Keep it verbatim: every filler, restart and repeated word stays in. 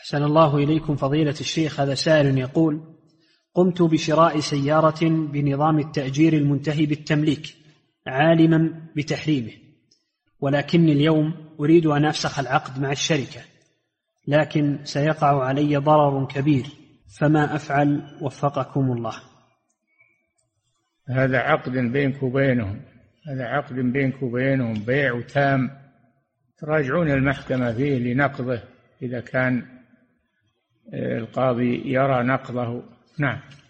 أحسن الله إليكم فضيلة الشيخ. هذا سائل يقول: قمت بشراء سيارة بنظام التأجير المنتهي بالتمليك عالما بتحريمه، ولكني اليوم أريد أن أفسخ العقد مع الشركة، لكن سيقع علي ضرر كبير، فما أفعل وفقكم الله؟ هذا عقد بينك وبينهم، هذا عقد بينك وبينهم، بيع تام، تراجعون المحكمة فيه لنقضه إذا كان القاضي يرى نقضه. نعم.